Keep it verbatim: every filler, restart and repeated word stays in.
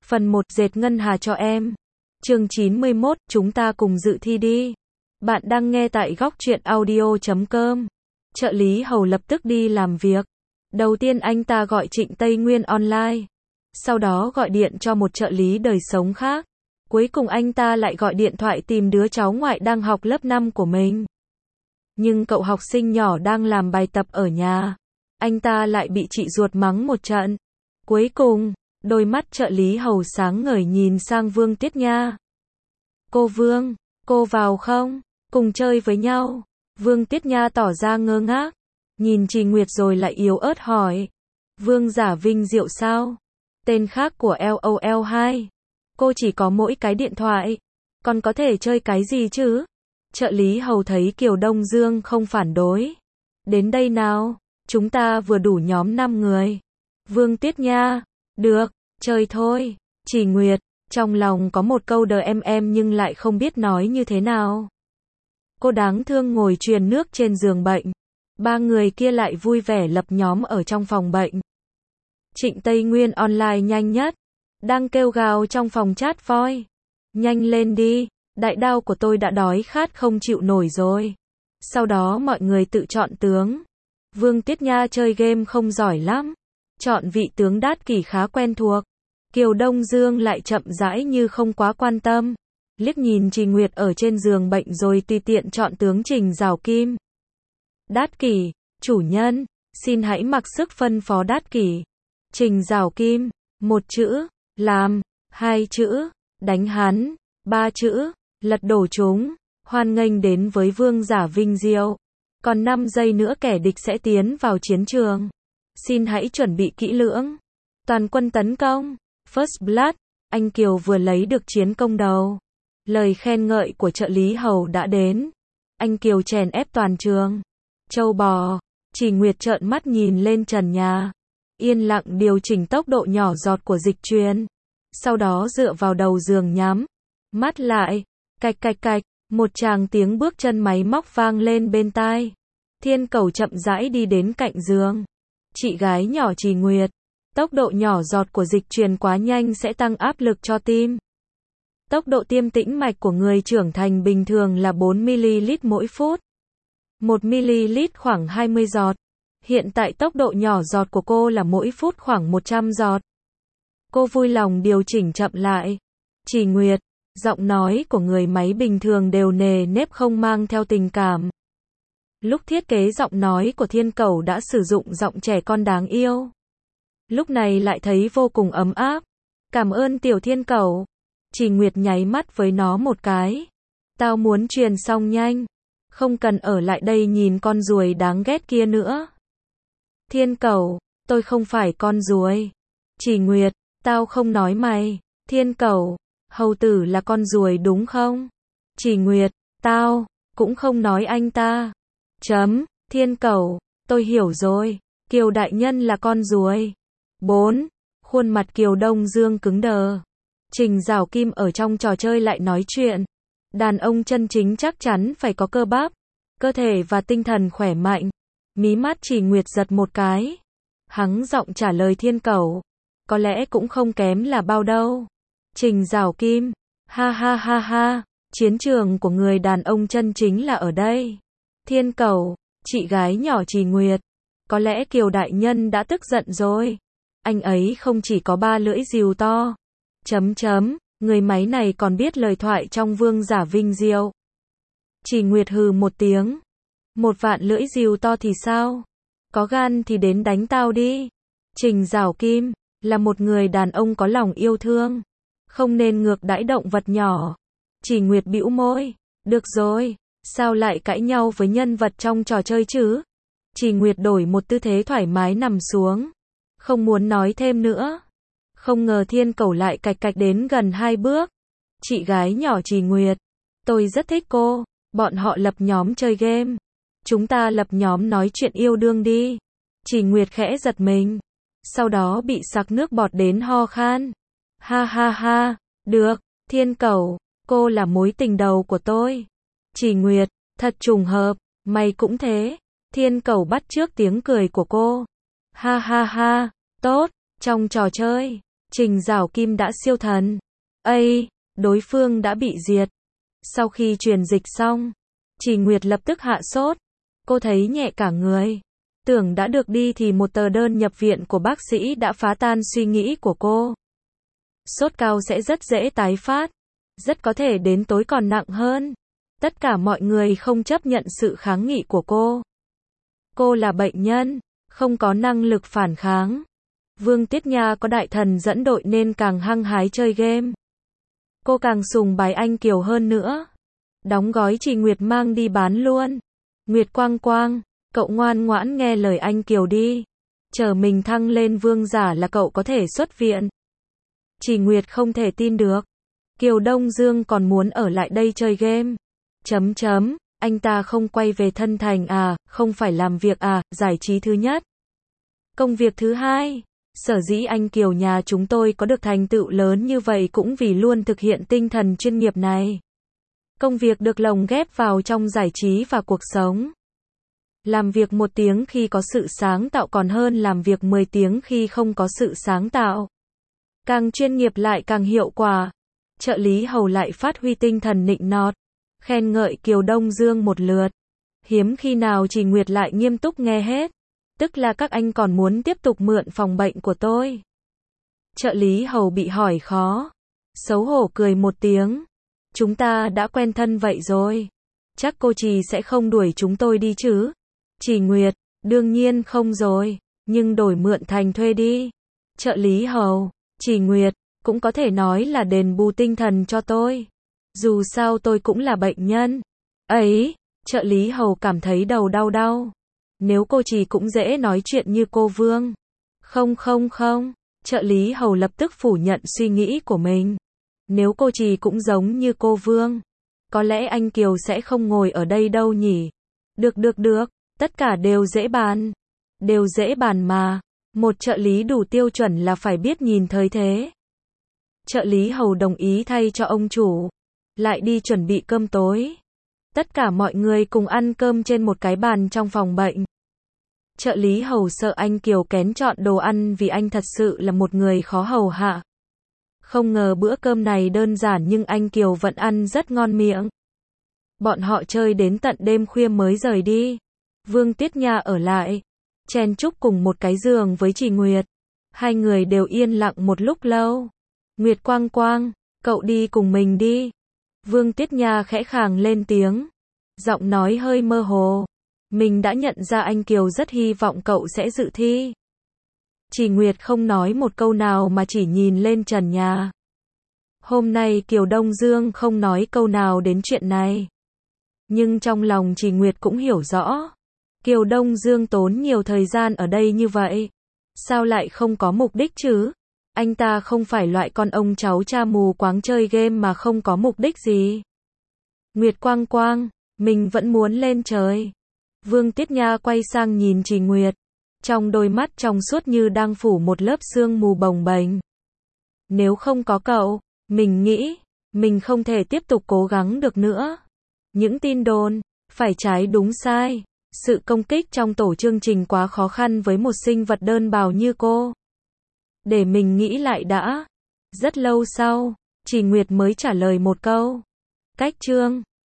Phần một dệt ngân hà cho em. Chương chín mươi mốt, chúng ta cùng dự thi đi. Bạn đang nghe tại góc truyện audio chấm com. Trợ lý Hầu lập tức đi làm việc. Đầu tiên anh ta gọi Trịnh Tây Nguyên online. Sau đó gọi điện cho một trợ lý đời sống khác. Cuối cùng anh ta lại gọi điện thoại tìm đứa cháu ngoại đang học lớp năm của mình. Nhưng cậu học sinh nhỏ đang làm bài tập ở nhà. Anh ta lại bị chị ruột mắng một trận. Cuối cùng, đôi mắt trợ lý Hầu sáng ngời nhìn sang Vương Tiết Nha. Cô Vương, cô vào không? Cùng chơi với nhau. Vương Tiết Nha tỏ ra ngơ ngác. Nhìn Trì Nguyệt rồi lại yếu ớt hỏi. Vương Giả Vinh Diệu sao? Tên khác của L O L hai. Cô chỉ có mỗi cái điện thoại. Còn có thể chơi cái gì chứ? Trợ lý Hầu thấy Kiều Đông Dương không phản đối. Đến đây nào, chúng ta vừa đủ nhóm năm người. Vương Tiết Nha, được, chơi thôi. Trì Nguyệt, trong lòng có một câu đờ em em nhưng lại không biết nói như thế nào. Cô đáng thương ngồi truyền nước trên giường bệnh. Ba người kia lại vui vẻ lập nhóm ở trong phòng bệnh. Trịnh Tây Nguyên online nhanh nhất. Đang kêu gào trong phòng chat voi. Nhanh lên đi, đại đao của tôi đã đói khát không chịu nổi rồi. Sau đó mọi người tự chọn tướng. Vương Tiết Nha chơi game không giỏi lắm. Chọn vị tướng đát kỷ khá quen thuộc. Kiều Đông Dương lại chậm rãi như không quá quan tâm. Liếc nhìn Trì Nguyệt ở trên giường bệnh rồi tùy tiện chọn tướng Trình Giảo Kim. Đát kỷ, chủ nhân, xin hãy mặc sức phân phó đát kỷ. Trình Giảo Kim, một chữ, làm, hai chữ, đánh hắn, ba chữ, lật đổ chúng, hoan nghênh đến với Vương Giả Vinh Diệu. Còn năm giây nữa kẻ địch sẽ tiến vào chiến trường. Xin hãy chuẩn bị kỹ lưỡng. Toàn quân tấn công. First Blood. Anh Kiều vừa lấy được chiến công đầu. Lời khen ngợi của trợ lý Hầu đã đến. Anh Kiều chèn ép toàn trường. Châu bò. Trì Nguyệt trợn mắt nhìn lên trần nhà. Yên lặng điều chỉnh tốc độ nhỏ giọt của dịch truyền. Sau đó dựa vào đầu giường nhắm mắt lại. Cạch cạch cạch. Một tràng tiếng bước chân máy móc vang lên bên tai. Thiên Cầu chậm rãi đi đến cạnh giường. Chị gái nhỏ Trì Nguyệt. Tốc độ nhỏ giọt của dịch truyền quá nhanh sẽ tăng áp lực cho tim. Tốc độ tiêm tĩnh mạch của người trưởng thành bình thường là bốn mi-li-lít mỗi phút. một mi-li-lít khoảng hai mươi giọt. Hiện tại tốc độ nhỏ giọt của cô là mỗi phút khoảng một trăm giọt. Cô vui lòng điều chỉnh chậm lại. Trì Nguyệt, giọng nói của người máy bình thường đều nề nếp không mang theo tình cảm. Lúc thiết kế giọng nói của Thiên Cầu đã sử dụng giọng trẻ con đáng yêu. Lúc này lại thấy vô cùng ấm áp. Cảm ơn tiểu Thiên Cầu. Trì Nguyệt nháy mắt với nó một cái. Tao muốn truyền xong nhanh. Không cần ở lại đây nhìn con ruồi đáng ghét kia nữa. Thiên Cầu, tôi không phải con ruồi. Trì Nguyệt, tao không nói mày. Thiên Cầu, hầu tử là con ruồi đúng không? Trì Nguyệt, tao cũng không nói anh ta. Chấm, Thiên Cầu, tôi hiểu rồi. Kiều đại nhân là con ruồi. bốn. Khuôn mặt Kiều Đông Dương cứng đờ. Trình Giảo Kim ở trong trò chơi lại nói chuyện. Đàn ông chân chính chắc chắn phải có cơ bắp, cơ thể và tinh thần khỏe mạnh. Mí mắt Trì Nguyệt giật một cái. Hắng giọng trả lời Thiên Cầu. Có lẽ cũng không kém là bao đâu. Trình Giảo Kim. Ha ha ha ha. Chiến trường của người đàn ông chân chính là ở đây. Thiên Cầu. Chị gái nhỏ Trì Nguyệt. Có lẽ Kiều đại nhân đã tức giận rồi. Anh ấy không chỉ có ba lưỡi rìu to. Chấm chấm. Người máy này còn biết lời thoại trong Vương Giả Vinh Diệu. Trì Nguyệt hừ một tiếng. Một vạn lưỡi rìu to thì sao? Có gan thì đến đánh tao đi. Trình Giảo Kim là một người đàn ông có lòng yêu thương, không nên ngược đãi động vật nhỏ. Trì Nguyệt bĩu môi. Được rồi, sao lại cãi nhau với nhân vật trong trò chơi chứ? Trì Nguyệt đổi một tư thế thoải mái nằm xuống. Không muốn nói thêm nữa. Không ngờ Thiên Cầu lại cạch cạch đến gần hai bước. Chị gái nhỏ Trì Nguyệt. Tôi rất thích cô. Bọn họ lập nhóm chơi game. Chúng ta lập nhóm nói chuyện yêu đương đi. Trì Nguyệt khẽ giật mình. Sau đó bị sặc nước bọt đến ho khan. Ha ha ha. Được, Thiên Cầu. Cô là mối tình đầu của tôi. Trì Nguyệt. Thật trùng hợp. Mày cũng thế. Thiên Cầu bắt chước tiếng cười của cô. Ha ha ha. Tốt. Trong trò chơi, Trình Giảo Kim đã siêu thần. Ây, đối phương đã bị diệt. Sau khi truyền dịch xong, Chỉ Nguyệt lập tức hạ sốt. Cô thấy nhẹ cả người. Tưởng đã được đi thì một tờ đơn nhập viện của bác sĩ đã phá tan suy nghĩ của cô. Sốt cao sẽ rất dễ tái phát. Rất có thể đến tối còn nặng hơn. Tất cả mọi người không chấp nhận sự kháng nghị của cô. Cô là bệnh nhân, không có năng lực phản kháng. Vương Tiết Nha có đại thần dẫn đội nên càng hăng hái chơi game. Cô càng sùng bái anh Kiều hơn nữa. Đóng gói Chỉ Nguyệt mang đi bán luôn. Nguyệt Quang Quang, cậu ngoan ngoãn nghe lời anh Kiều đi. Chờ mình thăng lên vương giả là cậu có thể xuất viện. Chỉ Nguyệt không thể tin được. Kiều Đông Dương còn muốn ở lại đây chơi game. Chấm chấm, anh ta không quay về thân thành à, không phải làm việc à, giải trí thứ nhất. Công việc thứ hai, sở dĩ anh Kiều nhà chúng tôi có được thành tựu lớn như vậy cũng vì luôn thực hiện tinh thần chuyên nghiệp này. Công việc được lồng ghép vào trong giải trí và cuộc sống. Làm việc một tiếng khi có sự sáng tạo còn hơn làm việc mười tiếng khi không có sự sáng tạo. Càng chuyên nghiệp lại càng hiệu quả. Trợ lý Hầu lại phát huy tinh thần nịnh nọt, khen ngợi Kiều Đông Dương một lượt. Hiếm khi nào Chỉ Nguyệt lại nghiêm túc nghe hết. Tức là các anh còn muốn tiếp tục mượn phòng bệnh của tôi. Trợ lý Hầu bị hỏi khó. Xấu hổ cười một tiếng. Chúng ta đã quen thân vậy rồi. Chắc cô Trì sẽ không đuổi chúng tôi đi chứ. Chỉ Nguyệt, đương nhiên không rồi. Nhưng đổi mượn thành thuê đi. Trợ lý Hầu, Chỉ Nguyệt, cũng có thể nói là đền bù tinh thần cho tôi. Dù sao tôi cũng là bệnh nhân. Ấy, trợ lý Hầu cảm thấy đầu đau đau. Nếu cô Trì cũng dễ nói chuyện như cô Vương. Không không không, trợ lý Hầu lập tức phủ nhận suy nghĩ của mình. Nếu cô Trì cũng giống như cô Vương, có lẽ anh Kiều sẽ không ngồi ở đây đâu nhỉ. Được được được, tất cả đều dễ bàn. Đều dễ bàn mà. Một trợ lý đủ tiêu chuẩn là phải biết nhìn thời thế. Trợ lý Hầu đồng ý thay cho ông chủ. Lại đi chuẩn bị cơm tối. Tất cả mọi người cùng ăn cơm trên một cái bàn trong phòng bệnh. Trợ lý Hầu sợ anh Kiều kén chọn đồ ăn vì anh thật sự là một người khó hầu hạ. Không ngờ bữa cơm này đơn giản nhưng anh Kiều vẫn ăn rất ngon miệng. Bọn họ chơi đến tận đêm khuya mới rời đi. Vương Tiết Nha ở lại, chen chúc cùng một cái giường với Chỉ Nguyệt. Hai người đều yên lặng một lúc lâu. Nguyệt Quang Quang, cậu đi cùng mình đi. Vương Tiết Nha khẽ khàng lên tiếng. Giọng nói hơi mơ hồ. Mình đã nhận ra anh Kiều rất hy vọng cậu sẽ dự thi. Chỉ Nguyệt không nói một câu nào mà chỉ nhìn lên trần nhà. Hôm nay Kiều Đông Dương không nói câu nào đến chuyện này. Nhưng trong lòng Chỉ Nguyệt cũng hiểu rõ. Kiều Đông Dương tốn nhiều thời gian ở đây như vậy. Sao lại không có mục đích chứ? Anh ta không phải loại con ông cháu cha mù quáng chơi game mà không có mục đích gì. Nguyệt Quang Quang, mình vẫn muốn lên trời. Vương Tiết Nha quay sang nhìn Chỉ Nguyệt. Trong đôi mắt trong suốt như đang phủ một lớp sương mù bồng bềnh. Nếu không có cậu, mình nghĩ, mình không thể tiếp tục cố gắng được nữa. Những tin đồn, phải trái đúng sai. Sự công kích trong tổ chương trình quá khó khăn với một sinh vật đơn bào như cô. Để mình nghĩ lại đã. Rất lâu sau, Chỉ Nguyệt mới trả lời một câu. Cách chương.